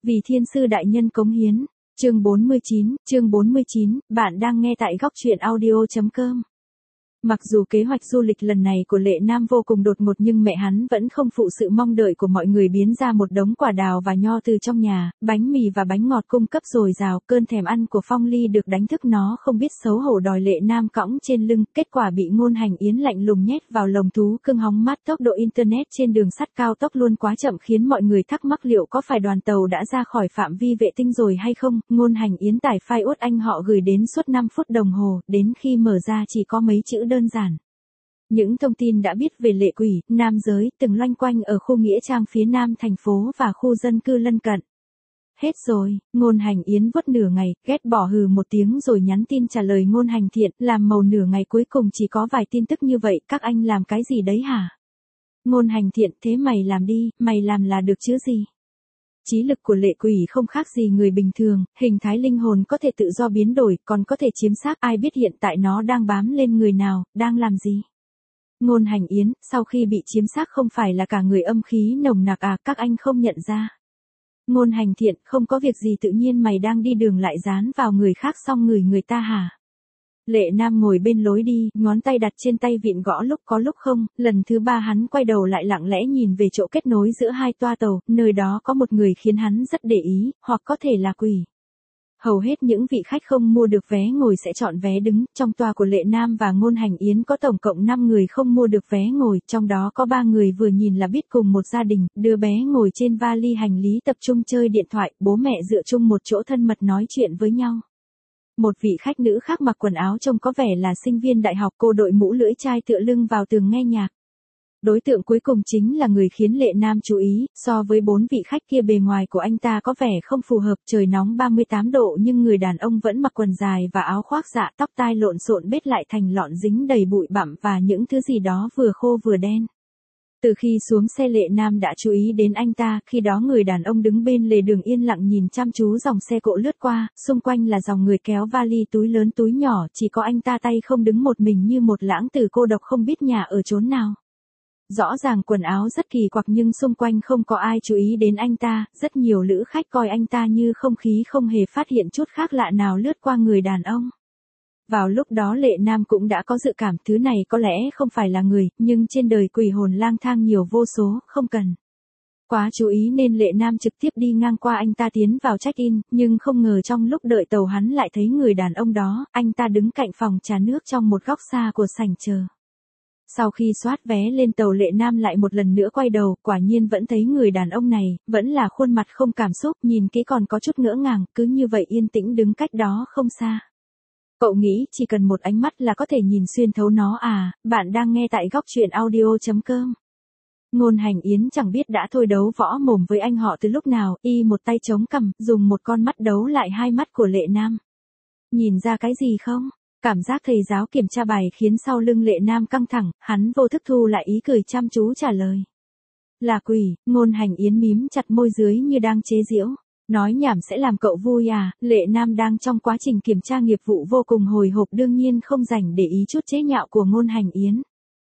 Vì thiên sư đại nhân cống hiến. Chương 49, bạn đang nghe tại góc truyện audio.com. Mặc dù kế hoạch du lịch lần này của Lệ Nam vô cùng đột ngột nhưng mẹ hắn vẫn không phụ sự mong đợi của mọi người, biến ra một đống quả đào và nho từ trong nhà, bánh mì và bánh ngọt cung cấp dồi dào. Cơn thèm ăn của Phong Ly được đánh thức, nó không biết xấu hổ đòi Lệ Nam cõng trên lưng, kết quả bị Ngôn Hành Yến lạnh lùng nhét vào lồng thú cưng hóng mát. Tốc độ internet trên đường sắt cao tốc luôn quá chậm khiến mọi người thắc mắc liệu có phải đoàn tàu đã ra khỏi phạm vi vệ tinh rồi hay không. Ngôn Hành Yến tải file út anh họ gửi đến suốt 5 phút đồng hồ, đến khi mở ra chỉ có mấy chữ đơn giản. Những thông tin đã biết về lệ quỷ, nam giới, từng loanh quanh ở khu nghĩa trang phía nam thành phố và khu dân cư lân cận. Hết rồi. Ngôn Hành Yến vuốt nửa ngày, ghét bỏ hừ một tiếng rồi nhắn tin trả lời Ngôn Hành Thiện, làm màu nửa ngày cuối cùng chỉ có vài tin tức như vậy, các anh làm cái gì đấy hả? Ngôn Hành Thiện, thế mày làm đi, mày làm là được chứ gì? Trí lực của lệ quỷ không khác gì người bình thường, hình thái linh hồn có thể tự do biến đổi, còn có thể chiếm xác, ai biết hiện tại nó đang bám lên người nào, đang làm gì? Ngôn Hành Yến, sau khi bị chiếm xác không phải là cả người âm khí nồng nặc à, các anh không nhận ra. Ngôn Hành Thiện, không có việc gì, tự nhiên mày đang đi đường lại dán vào người khác xong người ta hả? Lệ Nam ngồi bên lối đi, ngón tay đặt trên tay vịn gõ lúc có lúc không, lần thứ 3 hắn quay đầu lại lặng lẽ nhìn về chỗ kết nối giữa hai toa tàu, nơi đó có một người khiến hắn rất để ý, hoặc có thể là quỷ. Hầu hết những vị khách không mua được vé ngồi sẽ chọn vé đứng, trong toa của Lệ Nam và Ngôn Hành Yến có tổng cộng 5 người không mua được vé ngồi, trong đó có 3 người vừa nhìn là biết cùng một gia đình, đứa bé ngồi trên vali hành lý tập trung chơi điện thoại, bố mẹ dựa chung một chỗ thân mật nói chuyện với nhau. Một vị khách nữ khác mặc quần áo trông có vẻ là sinh viên đại học, cô đội mũ lưỡi chai tựa lưng vào tường nghe nhạc. Đối tượng cuối cùng chính là người khiến Lệ Nam chú ý, so với 4 vị khách kia bề ngoài của anh ta có vẻ không phù hợp, trời nóng 38 độ nhưng người đàn ông vẫn mặc quần dài và áo khoác dạ, tóc tai lộn xộn bết lại thành lọn dính đầy bụi bặm và những thứ gì đó vừa khô vừa đen. Từ khi xuống xe Lệ Nam đã chú ý đến anh ta, khi đó người đàn ông đứng bên lề đường yên lặng nhìn chăm chú dòng xe cộ lướt qua, xung quanh là dòng người kéo vali túi lớn túi nhỏ, chỉ có anh ta tay không đứng một mình như một lãng tử cô độc không biết nhà ở chốn nào. Rõ ràng quần áo rất kỳ quặc nhưng xung quanh không có ai chú ý đến anh ta, rất nhiều lữ khách coi anh ta như không khí không hề phát hiện chút khác lạ nào lướt qua người đàn ông. Vào lúc đó Lệ Nam cũng đã có dự cảm thứ này có lẽ không phải là người, nhưng trên đời quỷ hồn lang thang nhiều vô số, không cần quá chú ý nên Lệ Nam trực tiếp đi ngang qua anh ta tiến vào check-in, nhưng không ngờ trong lúc đợi tàu hắn lại thấy người đàn ông đó, anh ta đứng cạnh phòng trà nước trong một góc xa của sảnh chờ. Sau khi soát vé lên tàu Lệ Nam lại một lần nữa quay đầu, quả nhiên vẫn thấy người đàn ông này, vẫn là khuôn mặt không cảm xúc, nhìn kỹ còn có chút ngỡ ngàng, cứ như vậy yên tĩnh đứng cách đó không xa. Cậu nghĩ chỉ cần một ánh mắt là có thể nhìn xuyên thấu nó à? Bạn đang nghe tại góc truyện audio.com. Ngôn Hành Yến chẳng biết đã thôi đấu võ mồm với anh họ từ lúc nào, y một tay chống cằm, dùng một con mắt đấu lại hai mắt của Lệ Nam. Nhìn ra cái gì không? Cảm giác thầy giáo kiểm tra bài khiến sau lưng Lệ Nam căng thẳng, hắn vô thức thu lại ý cười chăm chú trả lời. Là quỷ. Ngôn Hành Yến mím chặt môi dưới như đang chế giễu. Nói nhảm sẽ làm cậu vui à? Lệ Nam đang trong quá trình kiểm tra nghiệp vụ vô cùng hồi hộp, đương nhiên không rảnh để ý chút chế nhạo của Ngôn Hành Yến.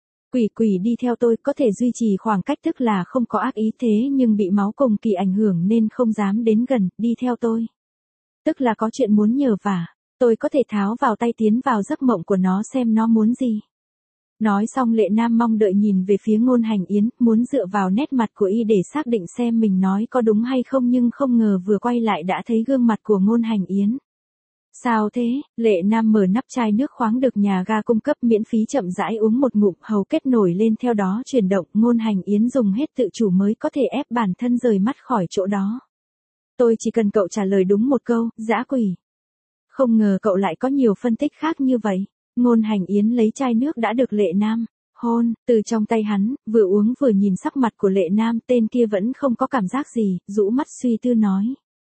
Quỷ đi theo tôi, có thể duy trì khoảng cách tức là không có ác ý, thế nhưng bị máu cùng kỳ ảnh hưởng nên không dám đến gần, đi theo tôi. Tức là có chuyện muốn nhờ vả, tôi có thể tháo vào tay tiến vào giấc mộng của nó xem nó muốn gì. Nói xong Lệ Nam mong đợi nhìn về phía Ngôn Hành Yến, muốn dựa vào nét mặt của y để xác định xem mình nói có đúng hay không, nhưng không ngờ vừa quay lại đã thấy gương mặt của Ngôn Hành Yến. Sao thế? Lệ Nam mở nắp chai nước khoáng được nhà ga cung cấp miễn phí chậm rãi uống một ngụm, hầu kết nổi lên theo đó chuyển động, Ngôn Hành Yến dùng hết tự chủ mới có thể ép bản thân rời mắt khỏi chỗ đó. Tôi chỉ cần cậu trả lời đúng một câu, dã quỷ. Không ngờ cậu lại có nhiều phân tích khác như vậy. Ngôn Hành Yến lấy chai nước đã được Lệ Nam hôn từ trong tay hắn, vừa uống vừa nhìn sắc mặt của Lệ Nam, tên kia vẫn không có cảm giác gì, rũ mắt suy tư nói.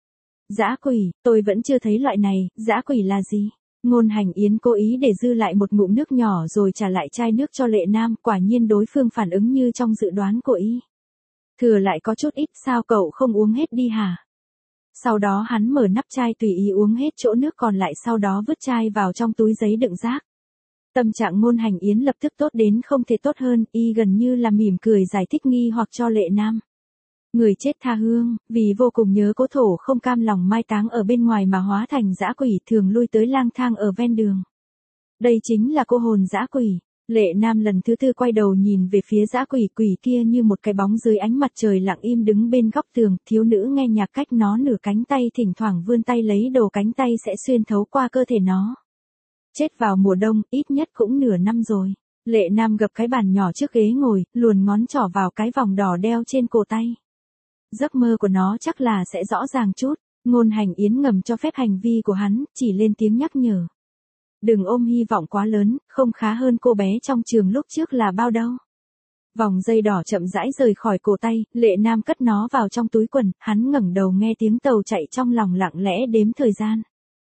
Dã quỷ, tôi vẫn chưa thấy loại này, dã quỷ là gì? Ngôn Hành Yến cố ý để dư lại một ngụm nước nhỏ rồi trả lại chai nước cho Lệ Nam, quả nhiên đối phương phản ứng như trong dự đoán của y. Thừa lại có chút ít, sao cậu không uống hết đi hả? Sau đó hắn mở nắp chai tùy ý uống hết chỗ nước còn lại, sau đó vứt chai vào trong túi giấy đựng rác. Tâm trạng Ngôn Hành Yến lập tức tốt đến không thể tốt hơn, y gần như là mỉm cười giải thích nghi hoặc cho Lệ Nam. Người chết tha hương, vì vô cùng nhớ cố thổ không cam lòng mai táng ở bên ngoài mà hóa thành dã quỷ thường lui tới lang thang ở ven đường. Đây chính là cô hồn dã quỷ. Lệ Nam lần thứ tư quay đầu nhìn về phía dã quỷ, quỷ kia như một cái bóng dưới ánh mặt trời lặng im đứng bên góc tường, thiếu nữ nghe nhạc cách nó nửa cánh tay thỉnh thoảng vươn tay lấy đồ, cánh tay sẽ xuyên thấu qua cơ thể nó. Chết vào mùa đông, ít nhất cũng nửa năm rồi. Lệ Nam gập cái bàn nhỏ trước ghế ngồi, luồn ngón trỏ vào cái vòng đỏ đeo trên cổ tay. Giấc mơ của nó chắc là sẽ rõ ràng chút. Ngôn Hành Yến ngầm cho phép hành vi của hắn, chỉ lên tiếng nhắc nhở. Đừng ôm hy vọng quá lớn, không khá hơn cô bé trong trường lúc trước là bao đâu. Vòng dây đỏ chậm rãi rời khỏi cổ tay, Lệ Nam cất nó vào trong túi quần, hắn ngẩng đầu nghe tiếng tàu chạy trong lòng lặng lẽ đếm thời gian.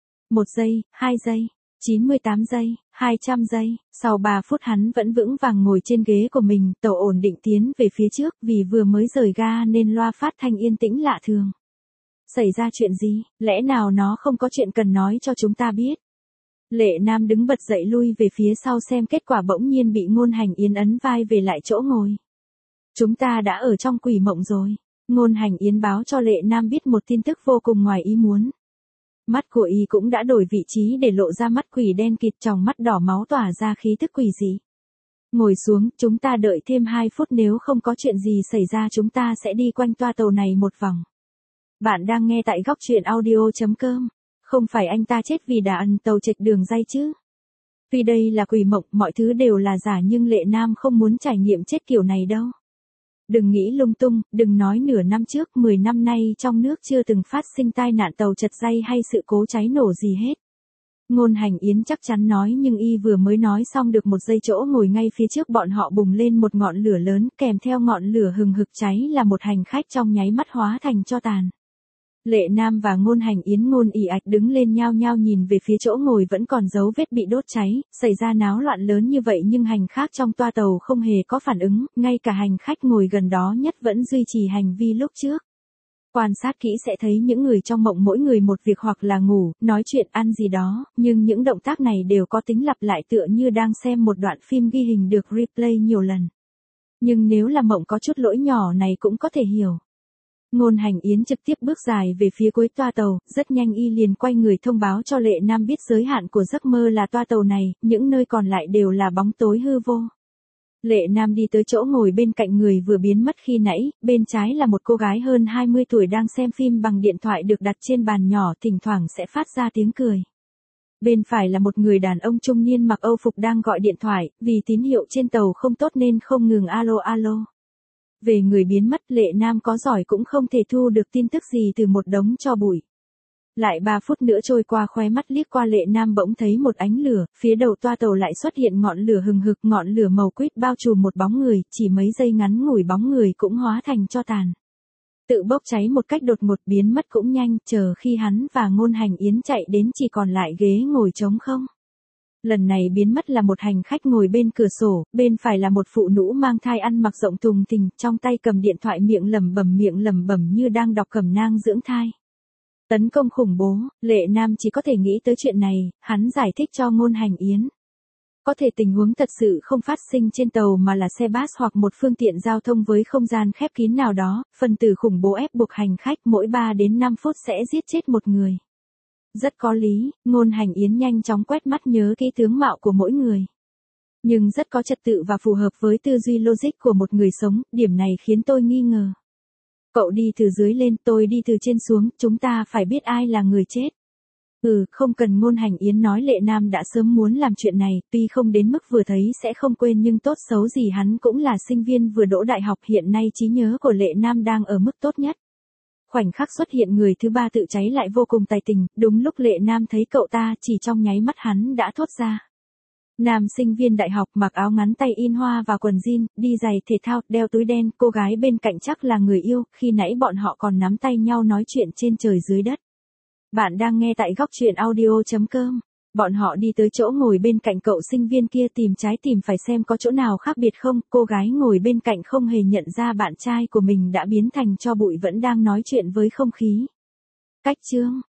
1 giây, 2 giây, 98 giây, 200 giây, sau 3 phút hắn vẫn vững vàng ngồi trên ghế của mình, tàu ổn định tiến về phía trước, vì vừa mới rời ga nên loa phát thanh yên tĩnh lạ thường. Xảy ra chuyện gì, lẽ nào nó không có chuyện cần nói cho chúng ta biết? Lệ Nam đứng bật dậy lui về phía sau xem kết quả, bỗng nhiên bị Ngôn Hành Yến ấn vai về lại chỗ ngồi. Chúng ta đã ở trong quỷ mộng rồi. Ngôn Hành Yến báo cho Lệ Nam biết một tin tức vô cùng ngoài ý muốn. Mắt của y cũng đã đổi vị trí để lộ ra mắt quỷ đen kịt, tròng mắt đỏ máu tỏa ra khí tức quỷ dị. Ngồi xuống, chúng ta đợi thêm 2 phút, nếu không có chuyện gì xảy ra chúng ta sẽ đi quanh toa tàu này một vòng. Bạn đang nghe tại góc truyện audio.com. Không phải anh ta chết vì đã ăn tàu chệch đường ray chứ. Vì đây là quỷ mộng, mọi thứ đều là giả, nhưng Lệ Nam không muốn trải nghiệm chết kiểu này đâu. Đừng nghĩ lung tung, đừng nói nửa năm trước, 10 năm nay trong nước chưa từng phát sinh tai nạn tàu chật ray hay sự cố cháy nổ gì hết. Ngôn Hành Yến chắc chắn nói, nhưng y vừa mới nói xong được 1 giây, chỗ ngồi ngay phía trước bọn họ bùng lên một ngọn lửa lớn, kèm theo ngọn lửa hừng hực cháy là một hành khách trong nháy mắt hóa thành tro tàn. Lệ Nam và Ngôn Hành Yến ngôn ỉ ạch đứng lên nhao nhao nhìn về phía chỗ ngồi vẫn còn dấu vết bị đốt cháy, xảy ra náo loạn lớn như vậy nhưng hành khách trong toa tàu không hề có phản ứng, ngay cả hành khách ngồi gần đó nhất vẫn duy trì hành vi lúc trước. Quan sát kỹ sẽ thấy những người trong mộng mỗi người một việc, hoặc là ngủ, nói chuyện, ăn gì đó, nhưng những động tác này đều có tính lặp lại, tựa như đang xem một đoạn phim ghi hình được replay nhiều lần. Nhưng nếu là mộng có chút lỗi nhỏ này cũng có thể hiểu. Ngôn Hành Yến trực tiếp bước dài về phía cuối toa tàu, rất nhanh y liền quay người thông báo cho Lệ Nam biết giới hạn của giấc mơ là toa tàu này, những nơi còn lại đều là bóng tối hư vô. Lệ Nam đi tới chỗ ngồi bên cạnh người vừa biến mất khi nãy, bên trái là một cô gái hơn 20 tuổi đang xem phim bằng điện thoại được đặt trên bàn nhỏ, thỉnh thoảng sẽ phát ra tiếng cười. Bên phải là một người đàn ông trung niên mặc Âu phục đang gọi điện thoại, vì tín hiệu trên tàu không tốt nên không ngừng alo alo. Về người biến mất, Lệ Nam có giỏi cũng không thể thu được tin tức gì từ một đống tro bụi. Lại 3 phút nữa trôi qua, khóe mắt liếc qua Lệ Nam bỗng thấy một ánh lửa, phía đầu toa tàu lại xuất hiện ngọn lửa hừng hực, ngọn lửa màu quýt bao trùm một bóng người, chỉ mấy giây ngắn ngủi bóng người cũng hóa thành tro tàn. Tự bốc cháy một cách đột ngột, biến mất cũng nhanh, chờ khi hắn và Ngôn Hành Yến chạy đến chỉ còn lại ghế ngồi trống không. Lần này biến mất là một hành khách ngồi bên cửa sổ, bên phải là một phụ nữ mang thai ăn mặc rộng thùng thình, trong tay cầm điện thoại miệng lẩm bẩm như đang đọc cẩm nang dưỡng thai. Tấn công khủng bố, Lệ Nam chỉ có thể nghĩ tới chuyện này, hắn giải thích cho Ngôn Hành Yến. Có thể tình huống thật sự không phát sinh trên tàu mà là xe bus hoặc một phương tiện giao thông với không gian khép kín nào đó, phần tử khủng bố ép buộc hành khách mỗi 3 đến 5 phút sẽ giết chết một người. Rất có lý, Ngôn Hành Yến nhanh chóng quét mắt nhớ kỹ tướng mạo của mỗi người. Nhưng rất có trật tự và phù hợp với tư duy logic của một người sống, điểm này khiến tôi nghi ngờ. Cậu đi từ dưới lên, tôi đi từ trên xuống, chúng ta phải biết ai là người chết. Không cần Ngôn Hành Yến nói, Lệ Nam đã sớm muốn làm chuyện này, tuy không đến mức vừa thấy sẽ không quên nhưng tốt xấu gì hắn cũng là sinh viên vừa đỗ đại học, hiện nay trí nhớ của Lệ Nam đang ở mức tốt nhất. Khoảnh khắc xuất hiện người thứ ba tự cháy lại vô cùng tài tình, đúng lúc Lệ Nam thấy cậu ta, chỉ trong nháy mắt hắn đã thốt ra. Nam sinh viên đại học mặc áo ngắn tay in hoa và quần jean, đi giày thể thao, đeo túi đen, cô gái bên cạnh chắc là người yêu, khi nãy bọn họ còn nắm tay nhau nói chuyện trên trời dưới đất. Bạn đang nghe tại góc truyện audio.com. Bọn họ đi tới chỗ ngồi bên cạnh cậu sinh viên kia, tìm trái tìm phải xem có chỗ nào khác biệt không, cô gái ngồi bên cạnh không hề nhận ra bạn trai của mình đã biến thành tro bụi vẫn đang nói chuyện với không khí. Cách chương,